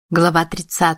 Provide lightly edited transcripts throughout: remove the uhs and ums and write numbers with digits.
Глава 30.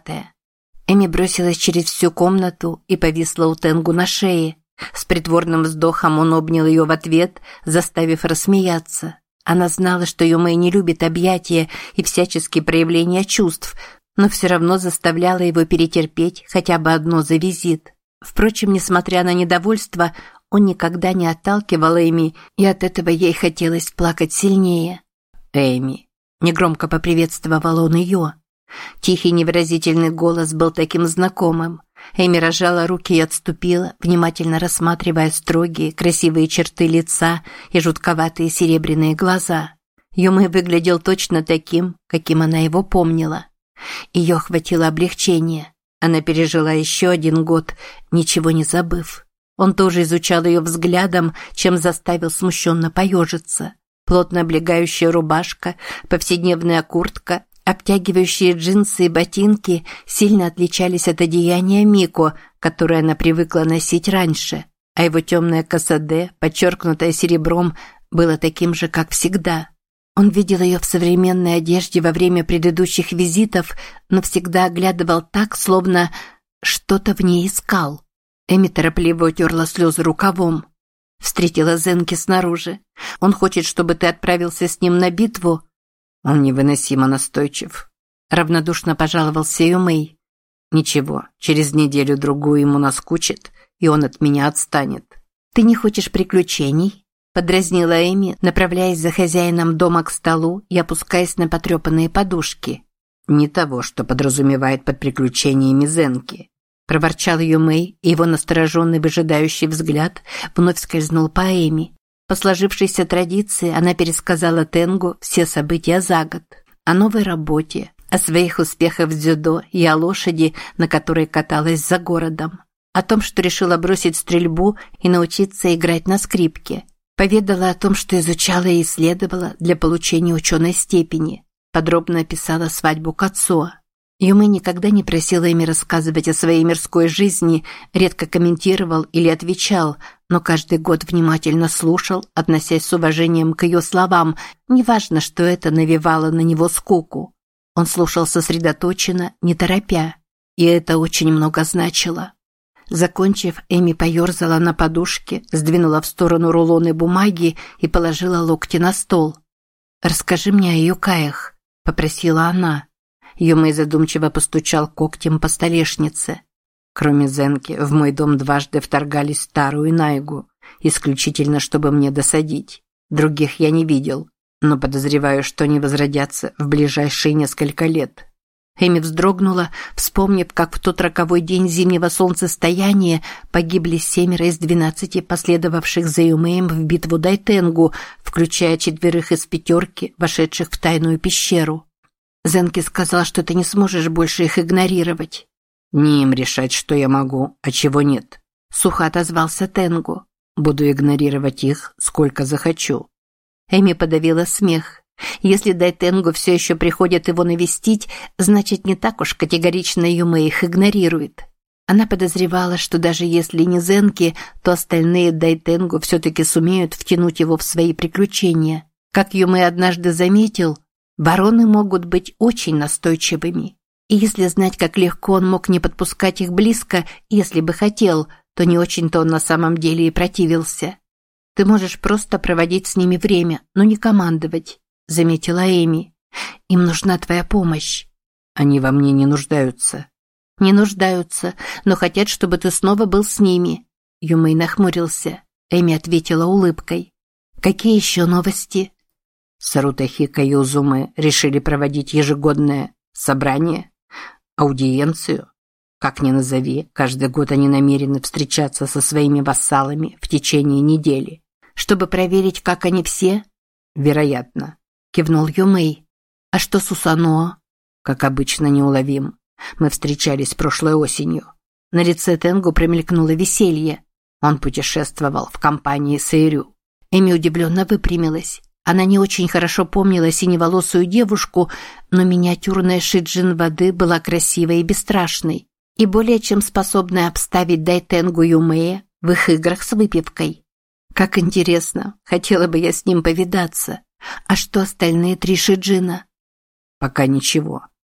Эми бросилась через всю комнату и повисла у Тенгу на шее. С притворным вздохом он обнял ее в ответ, заставив рассмеяться. Она знала, что Юмэй не любит объятия и всяческие проявления чувств, но все равно заставляла его перетерпеть хотя бы одно за визит. Впрочем, несмотря на недовольство, он никогда не отталкивал Эми, и от этого ей хотелось плакать сильнее. «Эми!» – негромко поприветствовал он ее. Тихий невыразительный голос был таким знакомым. Эми разжала руки и отступила, внимательно рассматривая строгие, красивые черты лица и жутковатые серебряные глаза. Юмэй выглядел точно таким, каким она его помнила. Ее охватило облегчение. Она пережила еще один год, ничего не забыв. Он тоже изучал ее взглядом, чем заставил смущенно поежиться. Плотно облегающая рубашка, повседневная куртка, обтягивающие джинсы и ботинки сильно отличались от одеяния Мико, которое она привыкла носить раньше, а его темное косаде, подчеркнутое серебром, было таким же, как всегда. Он видел ее в современной одежде во время предыдущих визитов, но всегда оглядывал так, словно что-то в ней искал. Эми торопливо утерла слезы рукавом. Встретила Зенки снаружи. «Он хочет, чтобы ты отправился с ним на битву?» «Он невыносимо настойчив», – равнодушно пожаловался Юмэй. «Ничего, через неделю-другую ему наскучит, и он от меня отстанет». «Ты не хочешь приключений?» – подразнила Эми, направляясь за хозяином дома к столу и опускаясь на потрепанные подушки. «Не того, что подразумевает под приключениями Зенки», – проворчал Юмэй, и его настороженный выжидающий взгляд вновь скользнул по Эми. По сложившейся традиции она пересказала Тенгу все события за год. О новой работе, о своих успехах в дзюдо и о лошади, на которой каталась за городом. О том, что решила бросить стрельбу и научиться играть на скрипке. Поведала о том, что изучала и исследовала для получения ученой степени. Подробно описала свадьбу Кацуо. Юмэй никогда не просила Эми рассказывать о своей мирской жизни, редко комментировал или отвечал, но каждый год внимательно слушал, относясь с уважением к ее словам, неважно, что это навевало на него скуку. Он слушал сосредоточенно, не торопя, и это очень много значило. Закончив, Эми поерзала на подушке, сдвинула в сторону рулоны бумаги и положила локти на стол. «Расскажи мне о юкаях», – попросила она. Юмэй задумчиво постучал когтем по столешнице. Кроме Зенки, в мой дом дважды вторгались Тару и Найгу, исключительно чтобы мне досадить. Других я не видел, но подозреваю, что они возродятся в ближайшие несколько лет. Эми вздрогнула, вспомнив, как в тот роковой день зимнего солнцестояния погибли 7 из 12 последовавших за Юмэем в битву Дайтенгу, включая 4 из 5, вошедших в тайную пещеру. Зенки сказал, что ты не сможешь больше их игнорировать. «Не им решать, что я могу, а чего нет», – сухо отозвался Тенгу. «Буду игнорировать их, сколько захочу». Эми подавила смех. Если Дайтенгу все еще приходят его навестить, значит, не так уж категорично Юмэй их игнорирует. Она подозревала, что даже если не Зенки, то остальные Дайтенгу все-таки сумеют втянуть его в свои приключения. Как Юмэй однажды заметил, бароны могут быть очень настойчивыми. И если знать, как легко он мог не подпускать их близко, если бы хотел, то не очень-то он на самом деле и противился. «Ты можешь просто проводить с ними время, но не командовать», – заметила Эми. «Им нужна твоя помощь». «Они во мне не нуждаются». «Не нуждаются, но хотят, чтобы ты снова был с ними». Юмэй нахмурился. Эми ответила улыбкой. «Какие еще новости?» Сарута Хика и Узумэ решили проводить ежегодное собрание, аудиенцию. Как ни назови, каждый год они намерены встречаться со своими вассалами в течение недели. Чтобы проверить, как они все? Вероятно, кивнул Юмэй. А что с Усаноа? Как обычно, неуловим. Мы встречались прошлой осенью. На лице Тенгу промелькнуло веселье. Он путешествовал в компании Сэйрю. Эми удивленно выпрямилась. Она не очень хорошо помнила синеволосую девушку, но миниатюрная Шиджин воды была красивой и бесстрашной, и более чем способная обставить Дайтенгу Юмэя в их играх с выпивкой. Как интересно, хотела бы я с ним повидаться. А что остальные 3 Шиджина? Пока ничего.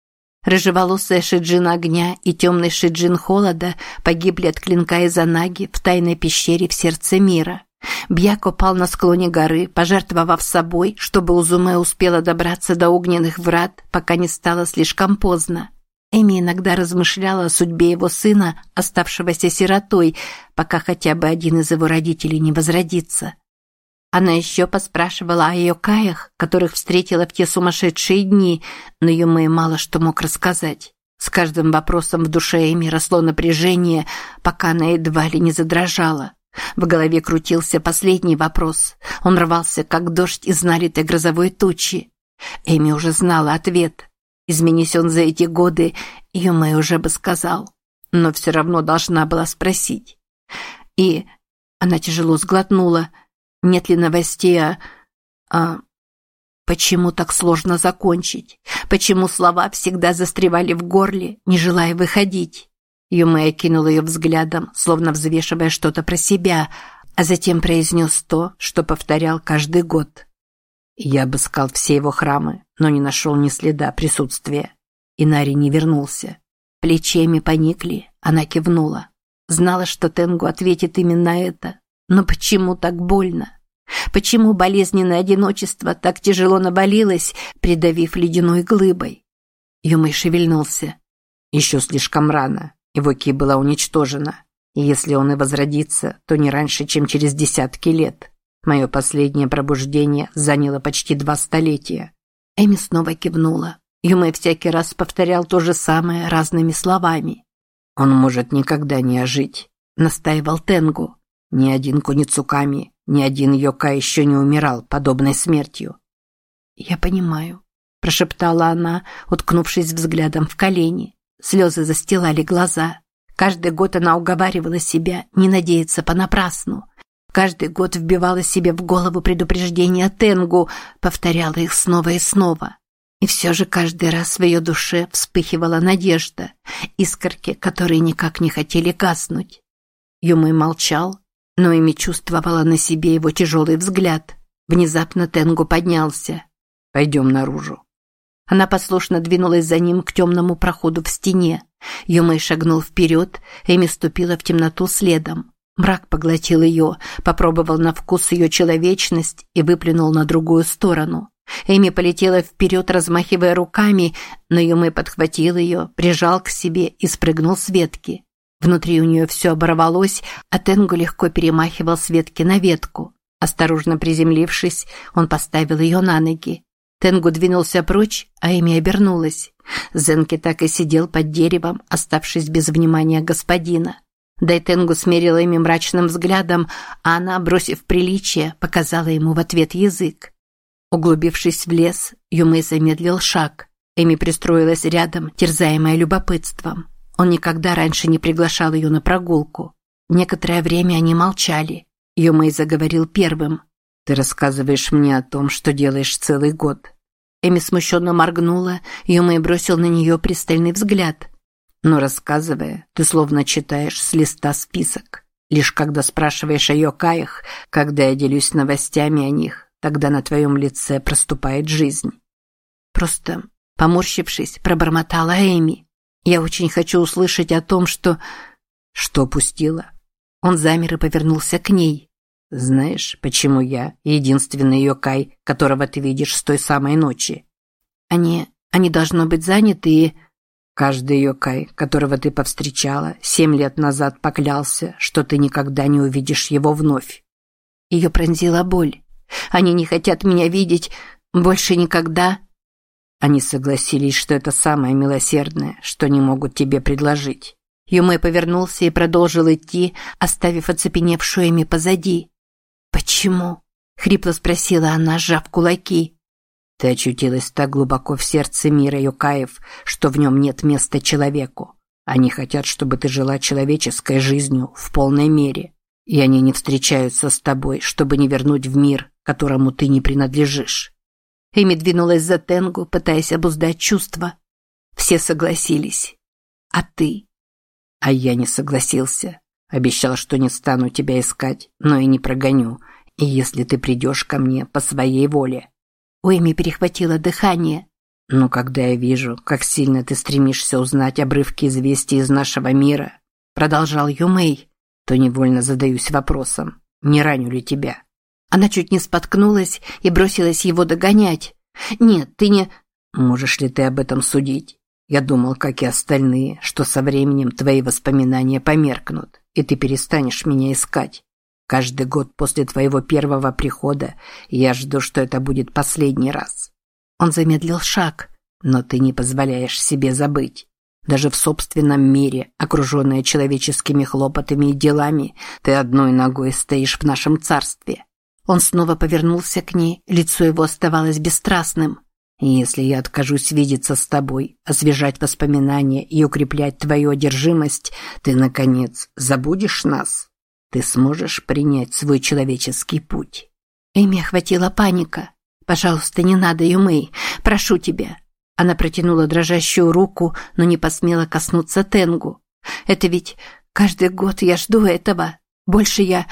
Рыжеволосая Шиджин огня и темный Шиджин холода погибли от клинка Изанаги в тайной пещере в сердце мира. Бьяко пал на склоне горы, пожертвовав собой, чтобы Узуме успела добраться до огненных врат, пока не стало слишком поздно. Эми иногда размышляла о судьбе его сына, оставшегося сиротой, пока хотя бы один из его родителей не возродится. Она еще поспрашивала о йокаях, которых встретила в те сумасшедшие дни, но Юмэ мало что мог рассказать. С каждым вопросом в душе Эми росло напряжение, пока она едва ли не задрожала. В голове крутился последний вопрос. Он рвался, как дождь из налитой грозовой тучи. Эми уже знала ответ. Изменись он за эти годы, Юмэ уже бы сказал. Но все равно должна была спросить. И она тяжело сглотнула. Нет ли новостей Почему так сложно закончить? Почему слова всегда застревали в горле, не желая выходить? Юмэ окинул ее взглядом, словно взвешивая что-то про себя, а затем произнес то, что повторял каждый год. Я обыскал все его храмы, но не нашел ни следа присутствия. Инари не вернулся. Плечи Эми поникли, она кивнула. Знала, что Тенгу ответит именно это. Но почему так больно? Почему болезненное одиночество так тяжело навалилось, придавив ледяной глыбой? Юмэ шевельнулся. Еще слишком рано. Его ки была уничтожена. И если он и возродится, то не раньше, чем через десятки лет. Мое последнее пробуждение заняло почти 2 столетия. Эми снова кивнула. Юмэ всякий раз повторял то же самое разными словами. «Он может никогда не ожить», — настаивал Тенгу. «Ни один Куницуками, ни один йокай еще не умирал подобной смертью». «Я понимаю», — прошептала она, уткнувшись взглядом в колени. Слезы застилали глаза. Каждый год она уговаривала себя не надеяться понапрасну. Каждый год вбивала себе в голову предупреждения Тенгу, повторяла их снова и снова. И все же каждый раз в ее душе вспыхивала надежда, искорки, которые никак не хотели гаснуть. Юмэ молчал, но Эми чувствовала на себе его тяжелый взгляд. Внезапно Тенгу поднялся. «Пойдем наружу». Она послушно двинулась за ним к темному проходу в стене. Юмэ шагнул вперед, Эми ступила в темноту следом. Мрак поглотил ее, попробовал на вкус ее человечность и выплюнул на другую сторону. Эми полетела вперед, размахивая руками, но Юмэ подхватил ее, прижал к себе и спрыгнул с ветки. Внутри у нее все оборвалось, а Тенгу легко перемахивал с ветки на ветку. Осторожно приземлившись, он поставил ее на ноги. Тенгу двинулся прочь, а Эми обернулась. Зенки так и сидел под деревом, оставшись без внимания господина. Дайтенгу смерила Эми мрачным взглядом, а она, бросив приличие, показала ему в ответ язык. Углубившись в лес, Юмэ замедлил шаг. Эми пристроилась рядом, терзаемая любопытством. Он никогда раньше не приглашал ее на прогулку. Некоторое время они молчали. Юмэ заговорил первым. «Ты рассказываешь мне о том, что делаешь целый год». Эми смущенно моргнула, Юмэ бросил на нее пристальный взгляд. «Но рассказывая, ты словно читаешь с листа список. Лишь когда спрашиваешь о йокаях, когда я делюсь новостями о них, тогда на твоем лице проступает жизнь». Просто, поморщившись, пробормотала Эми. «Я очень хочу услышать о том, что...» «Что упустила?» Он замер и повернулся к ней. «Знаешь, почему я единственный йокай, которого ты видишь с той самой ночи?» Они должно быть заняты и...» «Каждый йокай, которого ты повстречала, 7 лет назад поклялся, что ты никогда не увидишь его вновь». Ее пронзила боль. «Они не хотят меня видеть больше никогда...» Они согласились, что это самое милосердное, что они могут тебе предложить. Юмэ повернулся и продолжил идти, оставив оцепеневшую Эми позади. «Почему?» — хрипло спросила она, сжав кулаки. «Ты очутилась так глубоко в сердце мира йокаев, что в нем нет места человеку. Они хотят, чтобы ты жила человеческой жизнью в полной мере, и они не встречаются с тобой, чтобы не вернуть в мир, которому ты не принадлежишь». Эми двинулась за Тенгу, пытаясь обуздать чувства. Все согласились. «А ты?» «А я не согласился. Обещал, что не стану тебя искать, но и не прогоню, и если ты придешь ко мне по своей воле». У Эми перехватило дыхание. Но когда я вижу, как сильно ты стремишься узнать обрывки известий из нашего мира, продолжал Юмэй, то невольно задаюсь вопросом, не раню ли тебя? Она чуть не споткнулась и бросилась его догонять. Нет, ты не... Можешь ли ты об этом судить? Я думал, как и остальные, что со временем твои воспоминания померкнут, и ты перестанешь меня искать. Каждый год после твоего первого прихода я жду, что это будет последний раз. Он замедлил шаг, но ты не позволяешь себе забыть. Даже в собственном мире, окруженная человеческими хлопотами и делами, ты одной ногой стоишь в нашем царстве. Он снова повернулся к ней, лицо его оставалось бесстрастным. И если я откажусь видеться с тобой, освежать воспоминания и укреплять твою одержимость, ты, наконец, забудешь нас? Ты сможешь принять свой человеческий путь?» Эми охватила паника. «Пожалуйста, не надо, Юмэй, прошу тебя». Она протянула дрожащую руку, но не посмела коснуться Тенгу. «Это ведь каждый год я жду этого. Больше я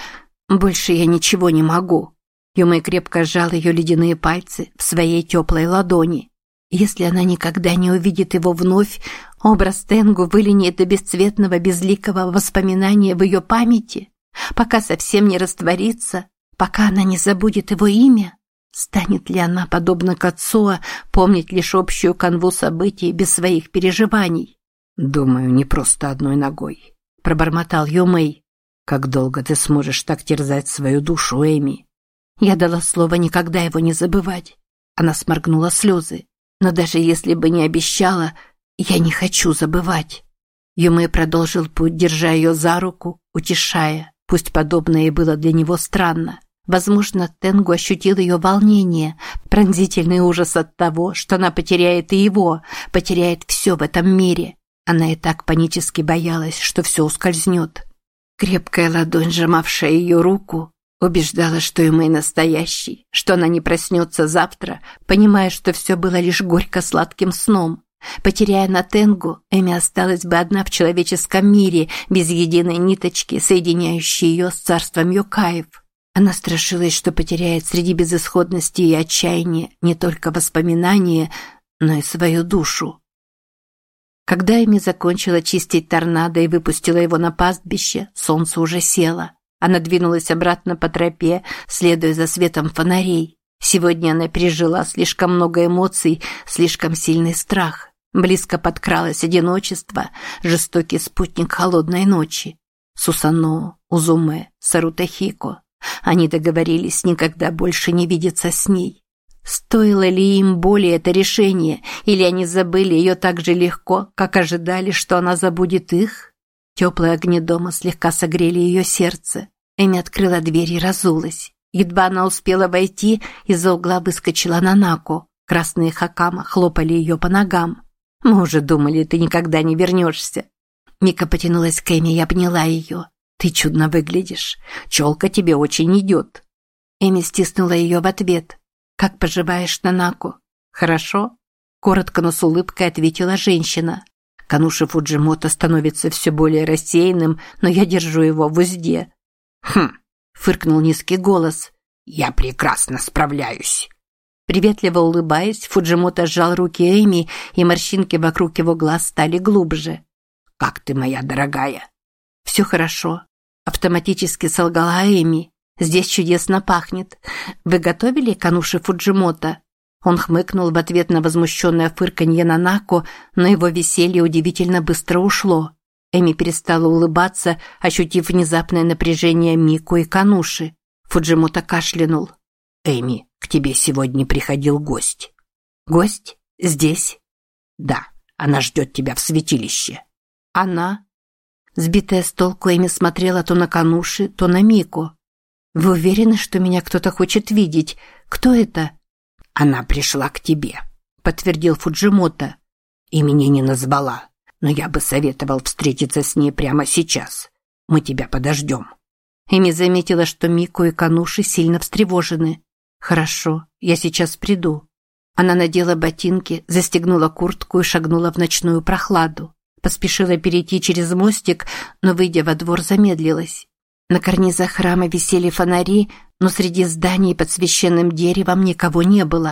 ничего не могу». Юмэй крепко сжал ее ледяные пальцы в своей теплой ладони. Если она никогда не увидит его вновь, образ Тенгу вылинет до бесцветного безликого воспоминания в ее памяти, пока совсем не растворится, пока она не забудет его имя. Станет ли она, подобно Кацуа, помнить лишь общую канву событий без своих переживаний? «Думаю, не просто одной ногой», – пробормотал Юмэй. «Как долго ты сможешь так терзать свою душу, Эми?» Я дала слово никогда его не забывать. Она сморгнула слезы. Но даже если бы не обещала, я не хочу забывать. Юмэй продолжил путь, держа ее за руку, утешая. Пусть подобное и было для него странно. Возможно, Тенгу ощутил ее волнение, пронзительный ужас от того, что она потеряет и его, потеряет все в этом мире. Она и так панически боялась, что все ускользнет. Крепкая ладонь, сжимавшая ее руку, убеждала, что Юмэй настоящий, что она не проснется завтра, понимая, что все было лишь горько-сладким сном. Потеряя на Тенгу, Эми осталась бы одна в человеческом мире, без единой ниточки, соединяющей ее с царством Йокаев. Она страшилась, что потеряет среди безысходности и отчаяния не только воспоминания, но и свою душу. Когда Эми закончила чистить торнадо и выпустила его на пастбище, солнце уже село. Она двинулась обратно по тропе, следуя за светом фонарей. Сегодня она пережила слишком много эмоций, слишком сильный страх. Близко подкралось одиночество, жестокий спутник холодной ночи. Сусано, Узуме, Сарутахико. Они договорились никогда больше не видеться с ней. Стоило ли им боли это решение, или они забыли ее так же легко, как ожидали, что она забудет их? Теплые огни дома слегка согрели ее сердце. Эми открыла дверь и разулась. Едва она успела войти, из-за угла выскочила Нанако. Красные хакама хлопали ее по ногам. «Мы уже думали, ты никогда не вернешься». Мика потянулась к Эми и обняла ее. «Ты чудно выглядишь. Челка тебе очень идет». Эми стиснула ее в ответ. «Как поживаешь, Нанако?» «Хорошо?» Коротко, но с улыбкой ответила женщина. Кануши Фуджимото становится все более рассеянным, но я держу его в узде. «Хм!» – фыркнул низкий голос. «Я прекрасно справляюсь». Приветливо улыбаясь, Фуджимото сжал руки Эми, и морщинки вокруг его глаз стали глубже. «Как ты, моя дорогая?» «Все хорошо», – автоматически солгала Эми. «Здесь чудесно пахнет. Вы готовили кануши Фуджимото?» Он хмыкнул в ответ на возмущенное фырканье Нанако, но его веселье удивительно быстро ушло. Эми перестала улыбаться, ощутив внезапное напряжение Мико и Кануши. Фуджимото кашлянул. «Эми, к тебе сегодня приходил гость». «Гость? Здесь?» «Да, она ждет тебя в святилище». «Она?» Сбитая с толку, Эми смотрела то на Кануши, то на Мико. «Вы уверены, что меня кто-то хочет видеть? Кто это?» «Она пришла к тебе», – подтвердил Фуджимото. «Имени не назвала, но я бы советовал встретиться с ней прямо сейчас. Мы тебя подождем». Эми заметила, что Мико и Кануши сильно встревожены. «Хорошо, я сейчас приду». Она надела ботинки, застегнула куртку и шагнула в ночную прохладу. Поспешила перейти через мостик, но, выйдя во двор, замедлилась. На карнизах храма висели фонари, но среди зданий под священным деревом никого не было.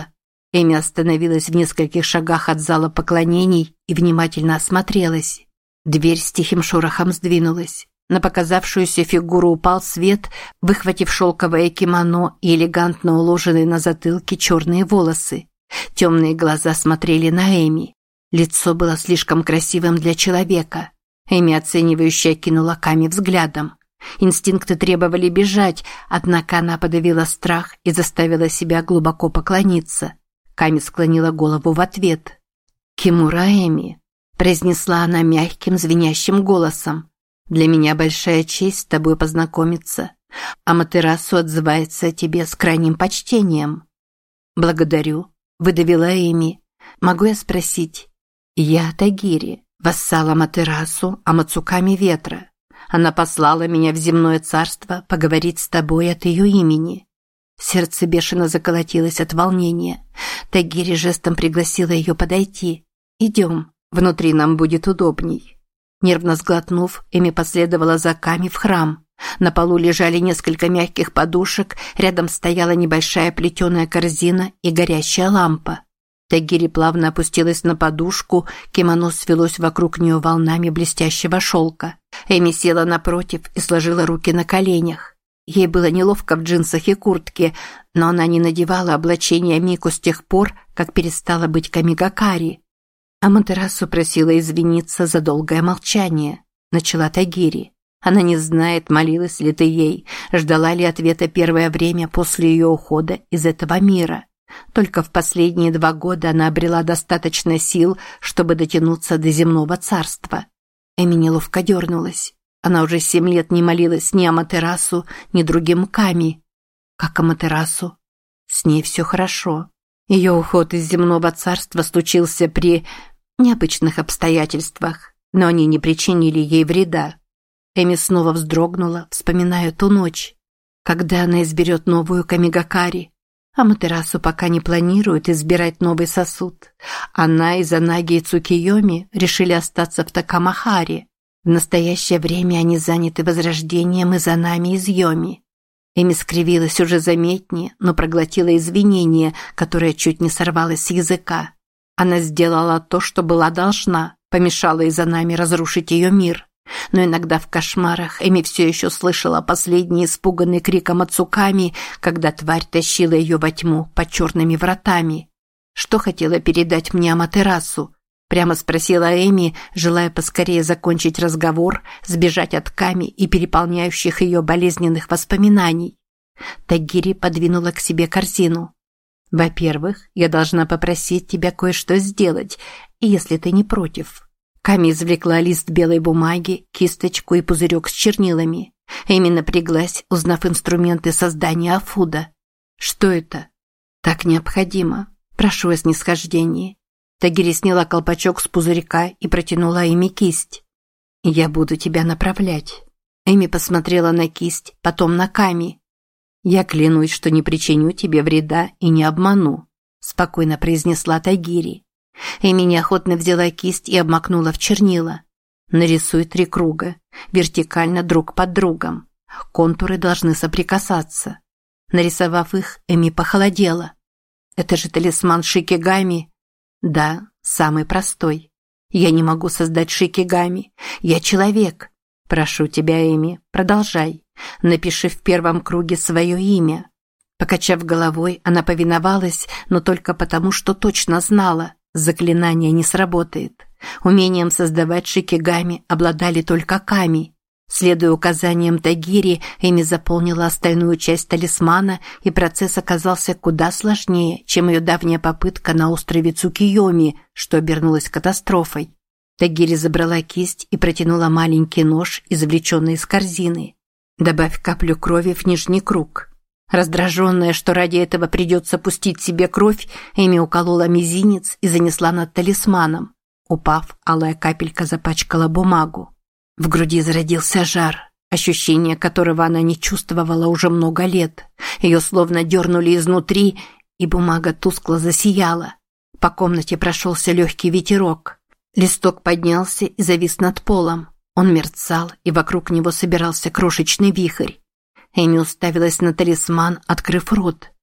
Эми остановилась в нескольких шагах от зала поклонений и внимательно осмотрелась. Дверь с тихим шорохом сдвинулась. На показавшуюся фигуру упал свет, выхватив шелковое кимоно и элегантно уложенные на затылке черные волосы. Темные глаза смотрели на Эми. Лицо было слишком красивым для человека. Эми оценивающе окинула Ками взглядом. Инстинкты требовали бежать, однако она подавила страх и заставила себя глубоко поклониться. Ками склонила голову в ответ. «Кимура Эми», – произнесла она мягким, звенящим голосом. «Для меня большая честь с тобой познакомиться. Аматерасу отзывается о тебе с крайним почтением». «Благодарю», – выдавила Эми. «Могу я спросить?» «Я Тагири, вассал Аматерасу, Амацуками Ветра. Она послала меня в земное царство поговорить с тобой от ее имени». Сердце бешено заколотилось от волнения. Тагири жестом пригласила ее подойти. «Идем, внутри нам будет удобней». Нервно сглотнув, Эми последовала за Ками в храм. На полу лежали несколько мягких подушек, рядом стояла небольшая плетеная корзина и горящая лампа. Тагири плавно опустилась на подушку, кимоно свелось вокруг нее волнами блестящего шелка. Эми села напротив и сложила руки на коленях. Ей было неловко в джинсах и куртке, но она не надевала облачение Мику с тех пор, как перестала быть камигакари. Аматерасу просила извиниться за долгое молчание, начала Тагири. Она не знает, молилась ли ты ей, ждала ли ответа первое время после ее ухода из этого мира. Только в последние 2 года она обрела достаточно сил, чтобы дотянуться до земного царства. Эми неловко дернулась. Она уже 7 лет не молилась ни Аматерасу, ни другим Ками. Как Аматерасу? С ней все хорошо. Ее уход из земного царства случился при необычных обстоятельствах, но они не причинили ей вреда. Эми снова вздрогнула, вспоминая ту ночь. Когда она изберет новую камигакари? Аматерасу пока не планирует избирать новый сосуд. Она и Занаги и Цукиёми решили остаться в Такамахаре. В настоящее время они заняты возрождением Изанами из Йоми. Эми скривилась уже заметнее, но проглотила извинение, которое чуть не сорвалось с языка. Она сделала то, что была должна, помешала Изанами разрушить ее мир. Но иногда в кошмарах Эми все еще слышала последний испуганный крик Амацуками, когда тварь тащила ее во тьму под черными вратами. «Что хотела передать мне Аматерасу?» Прямо спросила Эми, желая поскорее закончить разговор, сбежать от Ками и переполняющих ее болезненных воспоминаний. Тагири подвинула к себе корзину. «Во-первых, я должна попросить тебя кое-что сделать, если ты не против». Ками извлекла лист белой бумаги, кисточку и пузырек с чернилами. Эми напряглась, узнав инструменты создания Афуда. «Что это?» «Так необходимо. Прошу о снисхождении». Тагири сняла колпачок с пузырька и протянула Эми кисть. «Я буду тебя направлять». Эми посмотрела на кисть, потом на Ками. «Я клянусь, что не причиню тебе вреда и не обману», спокойно произнесла Тагири. Эми неохотно взяла кисть и обмакнула в чернила. «Нарисуй 3 круга, вертикально друг под другом. Контуры должны соприкасаться». Нарисовав их, Эми похолодела. «Это же талисман Шикигами». «Да, самый простой. Я не могу создать Шикигами. Я человек. Прошу тебя, Эми, продолжай. Напиши в первом круге свое имя». Покачав головой, она повиновалась, но только потому, что точно знала, заклинание не сработает. Умением создавать Шикигами обладали только Ками. Следуя указаниям Тагири, Эми заполнила остальную часть талисмана, и процесс оказался куда сложнее, чем ее давняя попытка на острове Цукиёми, что обернулось катастрофой. Тагири забрала кисть и протянула маленький нож, извлеченный из корзины. «Добавь каплю крови в нижний круг». Раздраженная, что ради этого придется пустить себе кровь, Эми уколола мизинец и занесла над талисманом. Упав, алая капелька запачкала бумагу. В груди зародился жар, ощущение которого она не чувствовала уже много лет. Ее словно дернули изнутри, и бумага тускло засияла. По комнате прошелся легкий ветерок. Листок поднялся и завис над полом. Он мерцал, и вокруг него собирался крошечный вихрь. Эми уставилась на талисман, открыв рот.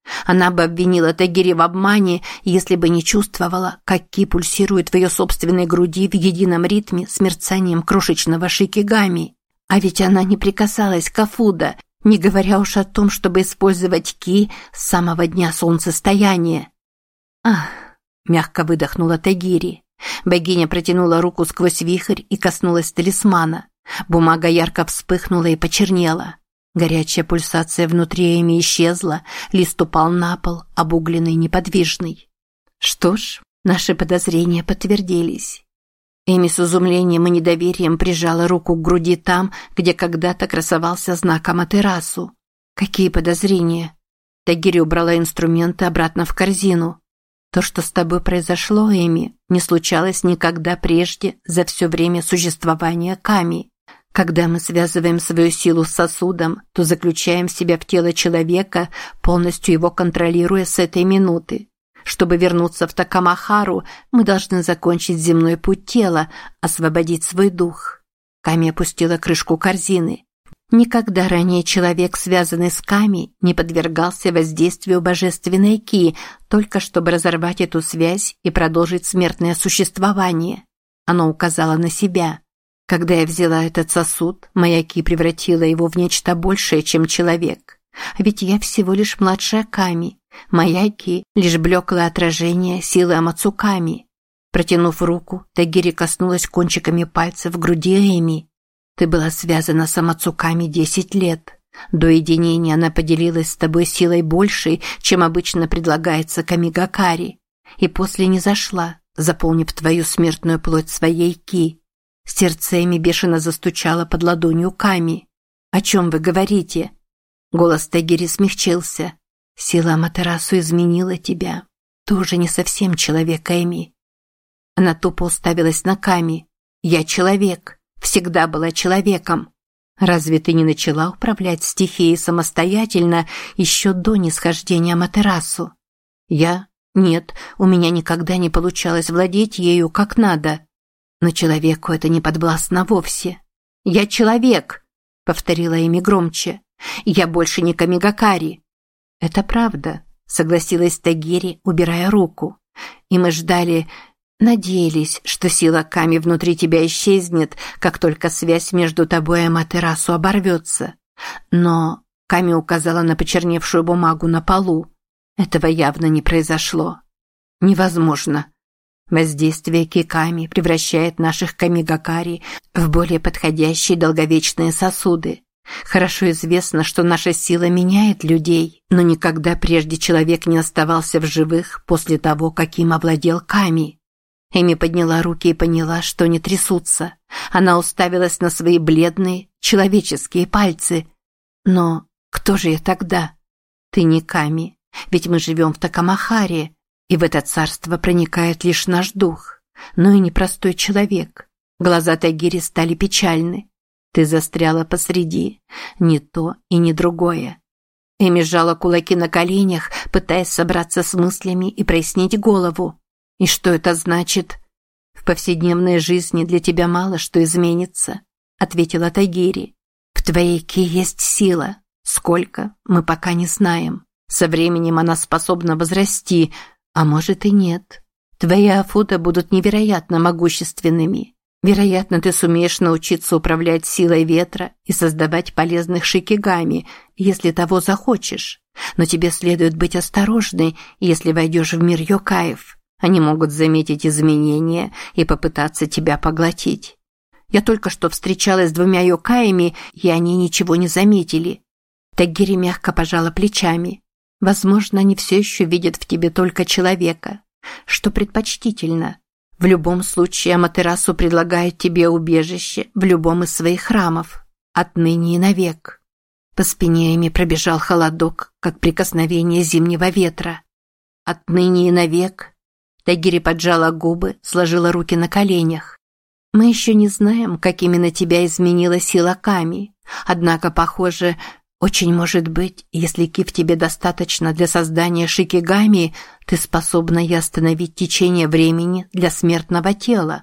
Она бы обвинила Тагири в обмане, если бы не чувствовала, как ки пульсирует в ее собственной груди в едином ритме с мерцанием крошечного шикигами. А ведь она не прикасалась к Афуда, не говоря уж о том, чтобы использовать ки с самого дня солнцестояния. «Ах!» – мягко выдохнула Тагири. Богиня протянула руку сквозь вихрь и коснулась талисмана. Бумага ярко вспыхнула и почернела. Горячая пульсация внутри Эми исчезла, лист упал на пол, обугленный и неподвижный. Что ж, наши подозрения подтвердились. Эми с изумлением и недоверием прижала руку к груди там, где когда-то красовался знак Аматерасу. Какие подозрения? Тагири убрала инструменты обратно в корзину. То, что с тобой произошло, Эми, не случалось никогда прежде за все время существования Ками. Когда мы связываем свою силу с сосудом, то заключаем себя в тело человека, полностью его контролируя с этой минуты. Чтобы вернуться в Такамахару, мы должны закончить земной путь тела, освободить свой дух. Ками опустила крышку корзины. Никогда ранее человек, связанный с Ками, не подвергался воздействию божественной ки, только чтобы разорвать эту связь и продолжить смертное существование. Оно указало на себя. Когда я взяла этот сосуд, моя ки превратила его в нечто большее, чем человек. Ведь я всего лишь младшая Ками. Моя ки – лишь блеклое отражение силы Амацуками. Протянув руку, Тагири коснулась кончиками пальцев груди Эми. Ты была связана с Амацуками 10 лет. До единения она поделилась с тобой силой большей, чем обычно предлагается Камигакари. И после не зашла, заполнив твою смертную плоть своей ки. Сердце Эми бешено застучало под ладонью Ками. «О чем вы говорите?» Голос Тагири смягчился. «Сила Аматерасу изменила тебя. Ты уже не совсем человек, Эми». Она тупо уставилась на Ками. «Я человек. Всегда была человеком. Разве ты не начала управлять стихией самостоятельно еще до нисхождения Аматерасу?» «Я? Нет, у меня никогда не получалось владеть ею как надо. Но человеку это не подвластно вовсе. Я человек!» — повторила Эми громче. «Я больше не Камигакари». «Это правда», — согласилась Тагири, убирая руку. «И мы ждали, надеялись, что сила Ками внутри тебя исчезнет, как только связь между тобой и Аматерасу оборвется. Но...» — Ками указала на почерневшую бумагу на полу. «Этого явно не произошло. Невозможно. Воздействие Киками превращает наших Камигакари в более подходящие долговечные сосуды. Хорошо известно, что наша сила меняет людей, но никогда прежде человек не оставался в живых после того, как им овладел Ками». Эми подняла руки и поняла, что не трясутся. Она уставилась на свои бледные, человеческие пальцы. «Но кто же я тогда?» «Ты не Ками, ведь мы живем в Такамахаре, и в это царство проникает лишь наш дух, но и непростой человек». Глаза Тагири стали печальны. «Ты застряла посреди, не то и не другое». Эми сжала кулаки на коленях, пытаясь собраться с мыслями и прояснить голову. «И что это значит?» «В повседневной жизни для тебя мало что изменится», — ответила Тагири. «В твоей ки есть сила. Сколько, мы пока не знаем. Со временем она способна возрасти, а может и нет. Твои афута будут невероятно могущественными. Вероятно, ты сумеешь научиться управлять силой ветра и создавать полезных шикигами, если того захочешь. Но тебе следует быть осторожной, если войдешь в мир йокаев. Они могут заметить изменения и попытаться тебя поглотить. Я только что встречалась с 2 йокаями, и они ничего не заметили». Тагири мягко пожала плечами. «Возможно, они все еще видят в тебе только человека. Что предпочтительно? В любом случае Аматерасу предлагает тебе убежище в любом из своих храмов. Отныне и навек». По спине Эми пробежал холодок, как прикосновение зимнего ветра. «Отныне и навек?» Тагири поджала губы, сложила руки на коленях. «Мы еще не знаем, как именно тебя изменила сила Ками. Однако, похоже, очень может быть, если ки в тебе достаточно для создания шикигами, ты способна и остановить течение времени для смертного тела».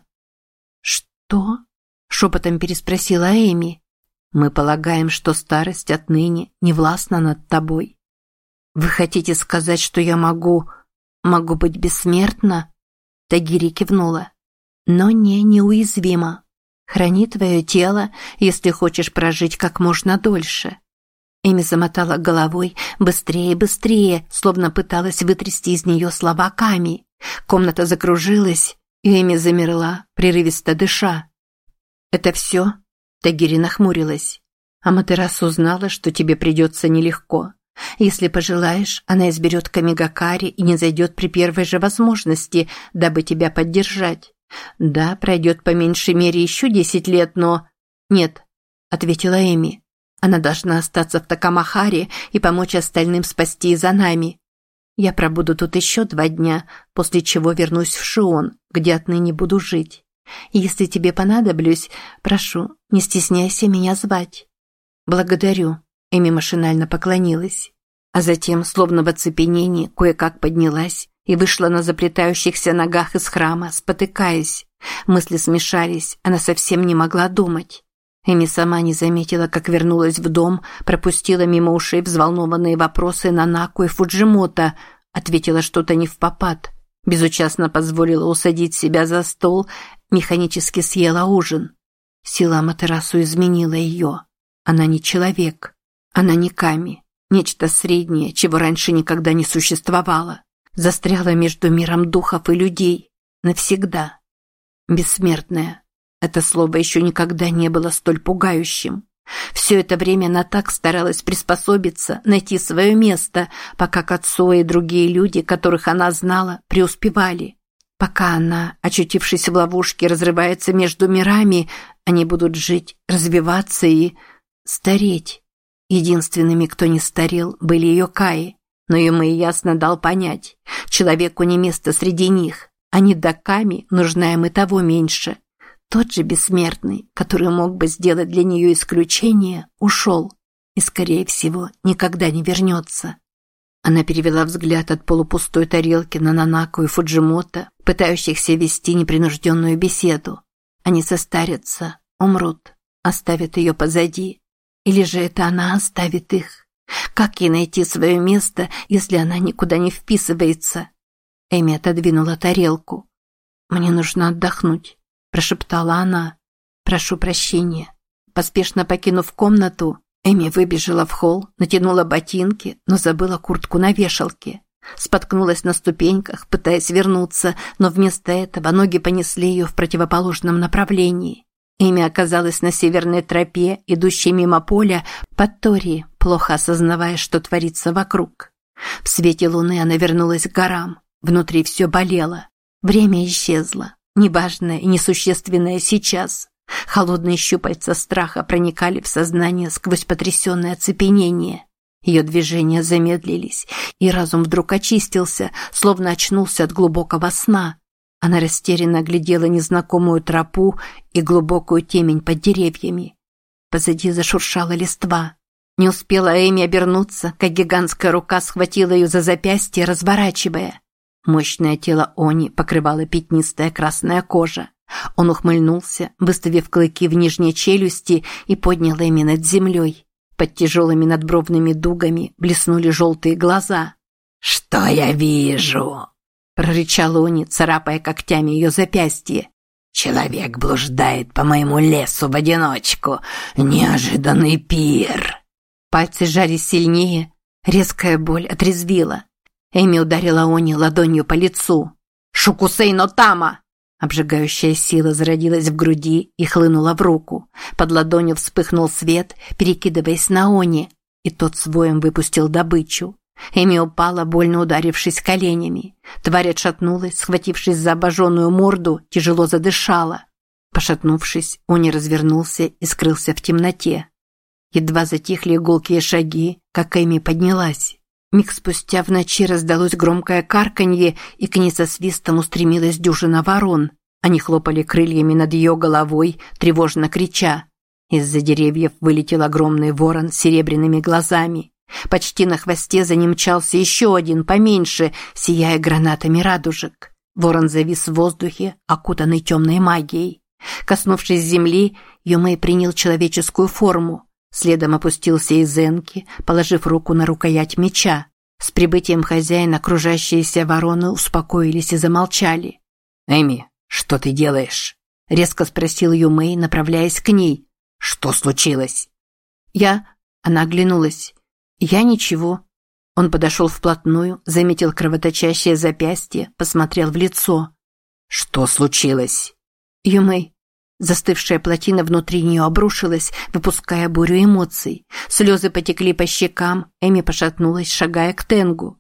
«Что?» – шепотом переспросила Эми. «Мы полагаем, что старость отныне не властна над тобой». «Вы хотите сказать, что я могу быть бессмертна?» Тагири кивнула. «Но не неуязвима. Храни твое тело, если хочешь прожить как можно дольше». Эми замотала головой быстрее, быстрее, словно пыталась вытрясти из нее слова Ками. Комната закружилась, и Эми замерла, прерывисто дыша. «Это все?» Тагири нахмурилась. «Аматерасу знала, что тебе придется нелегко. Если пожелаешь, она изберет Камигакари и не зайдет при первой же возможности, дабы тебя поддержать. Да, пройдет по меньшей мере еще 10 лет, но...» «Нет», — ответила Эми. «Она должна остаться в Такамахаре и помочь остальным спасти Изанами. Я пробуду тут еще 2 дня, после чего вернусь в Шион, где отныне буду жить. Если тебе понадоблюсь, прошу, не стесняйся меня звать». «Благодарю», — Эми машинально поклонилась. А затем, словно в оцепенении, кое-как поднялась и вышла на заплетающихся ногах из храма, спотыкаясь. Мысли смешались, она совсем не могла думать. Эми сама не заметила, как вернулась в дом, пропустила мимо ушей взволнованные вопросы Нанако и Фуджимото, ответила что-то невпопад, безучастно позволила усадить себя за стол, механически съела ужин. Сила Аматерасу изменила ее. Она не человек, она не Ками, нечто среднее, чего раньше никогда не существовало. Застряла между миром духов и людей. Навсегда. Бессмертная. Это слово еще никогда не было столь пугающим. Все это время она так старалась приспособиться, найти свое место, пока Кацуо и другие люди, которых она знала, преуспевали. Пока она, очутившись в ловушке, разрывается между мирами, они будут жить, развиваться и... стареть. Единственными, кто не старел, были ее Каи, но Юмэй ясно дал понять, человеку не место среди них, а не до Ками нужна им и того меньше. Тот же бессмертный, который мог бы сделать для нее исключение, ушел и, скорее всего, никогда не вернется. Она перевела взгляд от полупустой тарелки на Нанако и Фуджимото, пытающихся вести непринужденную беседу. Они состарятся, умрут, оставят ее позади. Или же это она оставит их? Как ей найти свое место, если она никуда не вписывается? Эми отодвинула тарелку. «Мне нужно отдохнуть», – прошептала она. «Прошу прощения». Поспешно покинув комнату, Эми выбежала в холл, натянула ботинки, но забыла куртку на вешалке. Споткнулась на ступеньках, пытаясь вернуться, но вместо этого ноги понесли ее в противоположном направлении. Эми оказалась на северной тропе, идущей мимо поля, под Тори, плохо осознавая, что творится вокруг. В свете луны она вернулась к горам. Внутри все болело. Время исчезло. Неважное и несущественное сейчас. Холодные щупальца страха проникали в сознание сквозь потрясенное оцепенение. Ее движения замедлились, и разум вдруг очистился, словно очнулся от глубокого сна. Она растерянно глядела незнакомую тропу и глубокую темень под деревьями. Позади зашуршала листва. Не успела Эми обернуться, как гигантская рука схватила ее за запястье, разворачивая. Мощное тело Они покрывала пятнистая красная кожа. Он ухмыльнулся, выставив клыки в нижней челюсти, и поднял Эми над землей. Под тяжелыми надбровными дугами блеснули желтые глаза. «Что я вижу?» – прорычал Они, царапая когтями ее запястье. «Человек блуждает по моему лесу в одиночку. Неожиданный пир!» Пальцы сжались сильнее. Резкая боль отрезвила. Эми ударила Они ладонью по лицу. «Шукусей но тама!» Обжигающая сила зародилась в груди и хлынула в руку. Под ладонью вспыхнул свет, перекидываясь на Они, и тот с воем выпустил добычу. Эми упала, больно ударившись коленями. Тварь отшатнулась, схватившись за обожженную морду, тяжело задышала. Пошатнувшись, Они развернулся и скрылся в темноте. Едва затихли гулкие шаги, как Эми поднялась. Миг спустя в ночи раздалось громкое карканье, и к ней со свистом устремилась дюжина ворон. Они хлопали крыльями над ее головой, тревожно крича. Из-за деревьев вылетел огромный ворон с серебряными глазами. Почти на хвосте за ним мчался еще один, поменьше, сияя гранатами радужек. Ворон завис в воздухе, окутанный темной магией. Коснувшись земли, Юмэй принял человеческую форму. Следом опустился Изенки, положив руку на рукоять меча. С прибытием хозяина окружающиеся вороны успокоились и замолчали. «Эми, что ты делаешь?» – резко спросил Юмэй, направляясь к ней. «Что случилось?» Она оглянулась. «Я ничего». Он подошел вплотную, заметил кровоточащее запястье, посмотрел в лицо. «Что случилось?» «Юмэй». Застывшая плотина внутри нее обрушилась, выпуская бурю эмоций. Слезы потекли по щекам, Эми пошатнулась, шагая к Тенгу.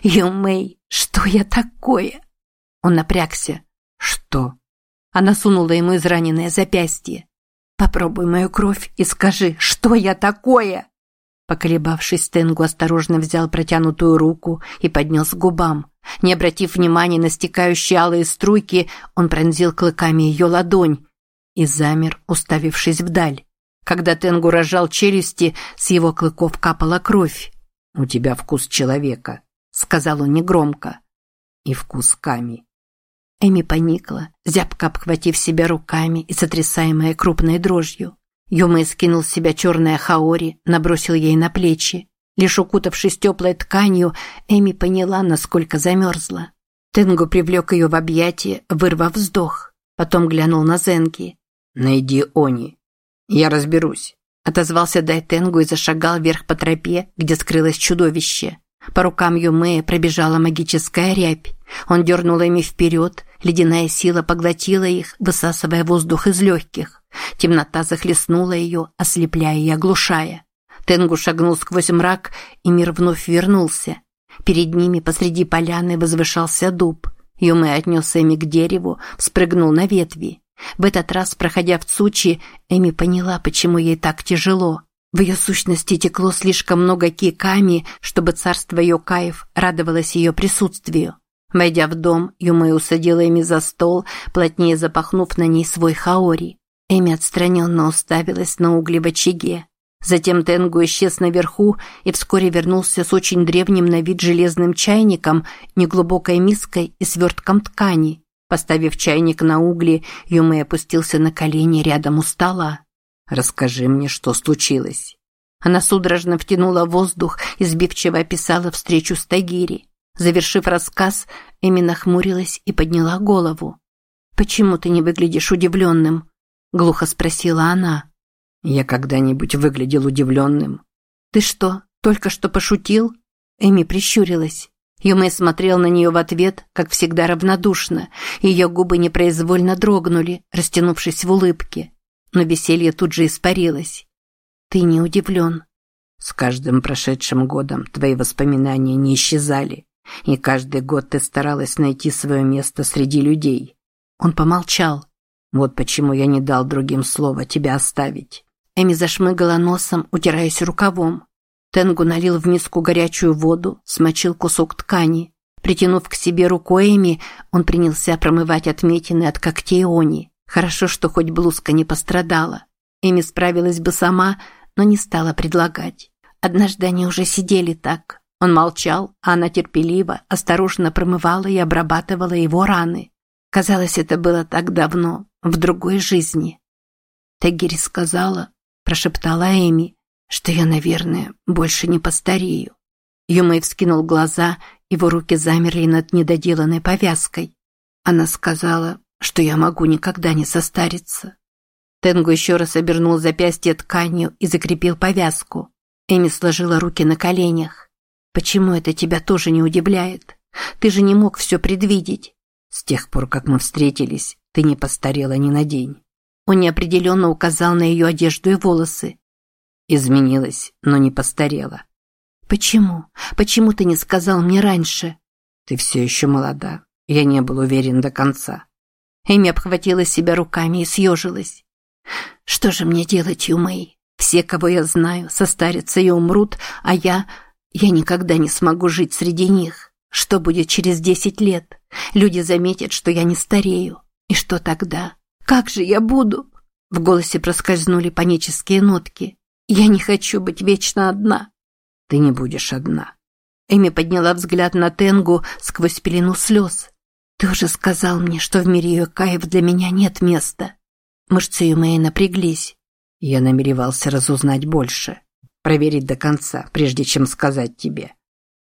«Юмэй, что я такое?» Он напрягся. «Что?» Она сунула ему израненное запястье. «Попробуй мою кровь и скажи, что я такое?» Поколебавшись, Тенгу осторожно взял протянутую руку и поднес к губам. Не обратив внимания на стекающие алые струйки, он пронзил клыками ее ладонь и замер, уставившись вдаль. Когда Тенгу разжал челюсти, с его клыков капала кровь. «У тебя вкус человека», — сказал он негромко. «И вкус Ками». Эми поникла, зябко обхватив себя руками и сотрясаемая крупной дрожью. Юмэй скинул с себя черное хаори, набросил ей на плечи. Лишь укутавшись теплой тканью, Эми поняла, насколько замерзла. Тенгу привлек ее в объятия, вырвав вздох. Потом глянул на Зенки. «Найди Они. Я разберусь», – отозвался Дайтенгу и зашагал вверх по тропе, где скрылось чудовище. По рукам Юмэя пробежала магическая рябь. Он дернул ими вперед, ледяная сила поглотила их, высасывая воздух из легких. Темнота захлестнула ее, ослепляя и оглушая. Тенгу шагнул сквозь мрак, и мир вновь вернулся. Перед ними посреди поляны возвышался дуб. Юмэй отнес Эми к дереву, спрыгнул на ветви. В этот раз, проходя в Цучи, Эми поняла, почему ей так тяжело. В ее сущности текло слишком много ки-ками, чтобы царство йокаев радовалось ее присутствию. Войдя в дом, Юмэй усадила Эми за стол, плотнее запахнув на ней свой хаори. Эми отстраненно уставилась на угли в очаге. Затем Тенгу исчез наверху и вскоре вернулся с очень древним на вид железным чайником, неглубокой миской и свертком ткани. Поставив чайник на угли, Юмэй опустился на колени рядом у стола. «Расскажи мне, что случилось». Она судорожно втянула воздух и сбивчиво описала встречу с Тагири. Завершив рассказ, Эми нахмурилась и подняла голову. «Почему ты не выглядишь удивленным?» – глухо спросила она. «Я когда-нибудь выглядел удивленным?» «Ты что, только что пошутил?» Эми прищурилась. Юмэй смотрел на нее в ответ, как всегда равнодушно, и ее губы непроизвольно дрогнули, растянувшись в улыбке. Но веселье тут же испарилось. «Ты не удивлен?» «С каждым прошедшим годом твои воспоминания не исчезали, и каждый год ты старалась найти свое место среди людей». Он помолчал. «Вот почему я не дал другим слова тебя оставить». Эми зашмыгала носом, утираясь рукавом. Тенгу налил в миску горячую воду, смочил кусок ткани. Притянув к себе руку Эми, он принялся промывать отметины от когтей Они. Хорошо, что хоть блузка не пострадала. Эми справилась бы сама, но не стала предлагать. Однажды они уже сидели так. Он молчал, а она терпеливо, осторожно промывала и обрабатывала его раны. Казалось, это было так давно, в другой жизни. «Тагири сказала», – прошептала Эми, – «что я, наверное, больше не постарею». Юмэй вскинул глаза, его руки замерли над недоделанной повязкой. Она сказала, что я могу никогда не состариться. Тенгу еще раз обернул запястье тканью и закрепил повязку. Эми сложила руки на коленях. «Почему это тебя тоже не удивляет? Ты же не мог все предвидеть. С тех пор, как мы встретились, ты не постарела ни на день». Он неопределенно указал на ее одежду и волосы. «Изменилась, но не постарела». «Почему? Почему ты не сказал мне раньше?» «Ты все еще молода. Я не был уверен до конца». Эми обхватила себя руками и съежилась. «Что же мне делать, Юмэй? Все, кого я знаю, состарятся и умрут, а я никогда не смогу жить среди них. Что будет через 10 лет? Люди заметят, что я не старею. И что тогда? Как же я буду?» В голосе проскользнули панические нотки. «Я не хочу быть вечно одна». «Ты не будешь одна». Эми подняла взгляд на Тенгу сквозь пелену слез. «Ты уже сказал мне, что в мире йокаев для меня нет места». Мышцы Юмэя напряглись. «Я намеревался разузнать больше, проверить до конца, прежде чем сказать тебе».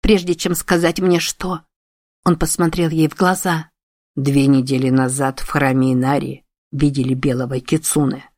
прежде чем сказать мне что?» Он посмотрел ей в глаза. 2 недели назад в храме Инари видели белого кицуне.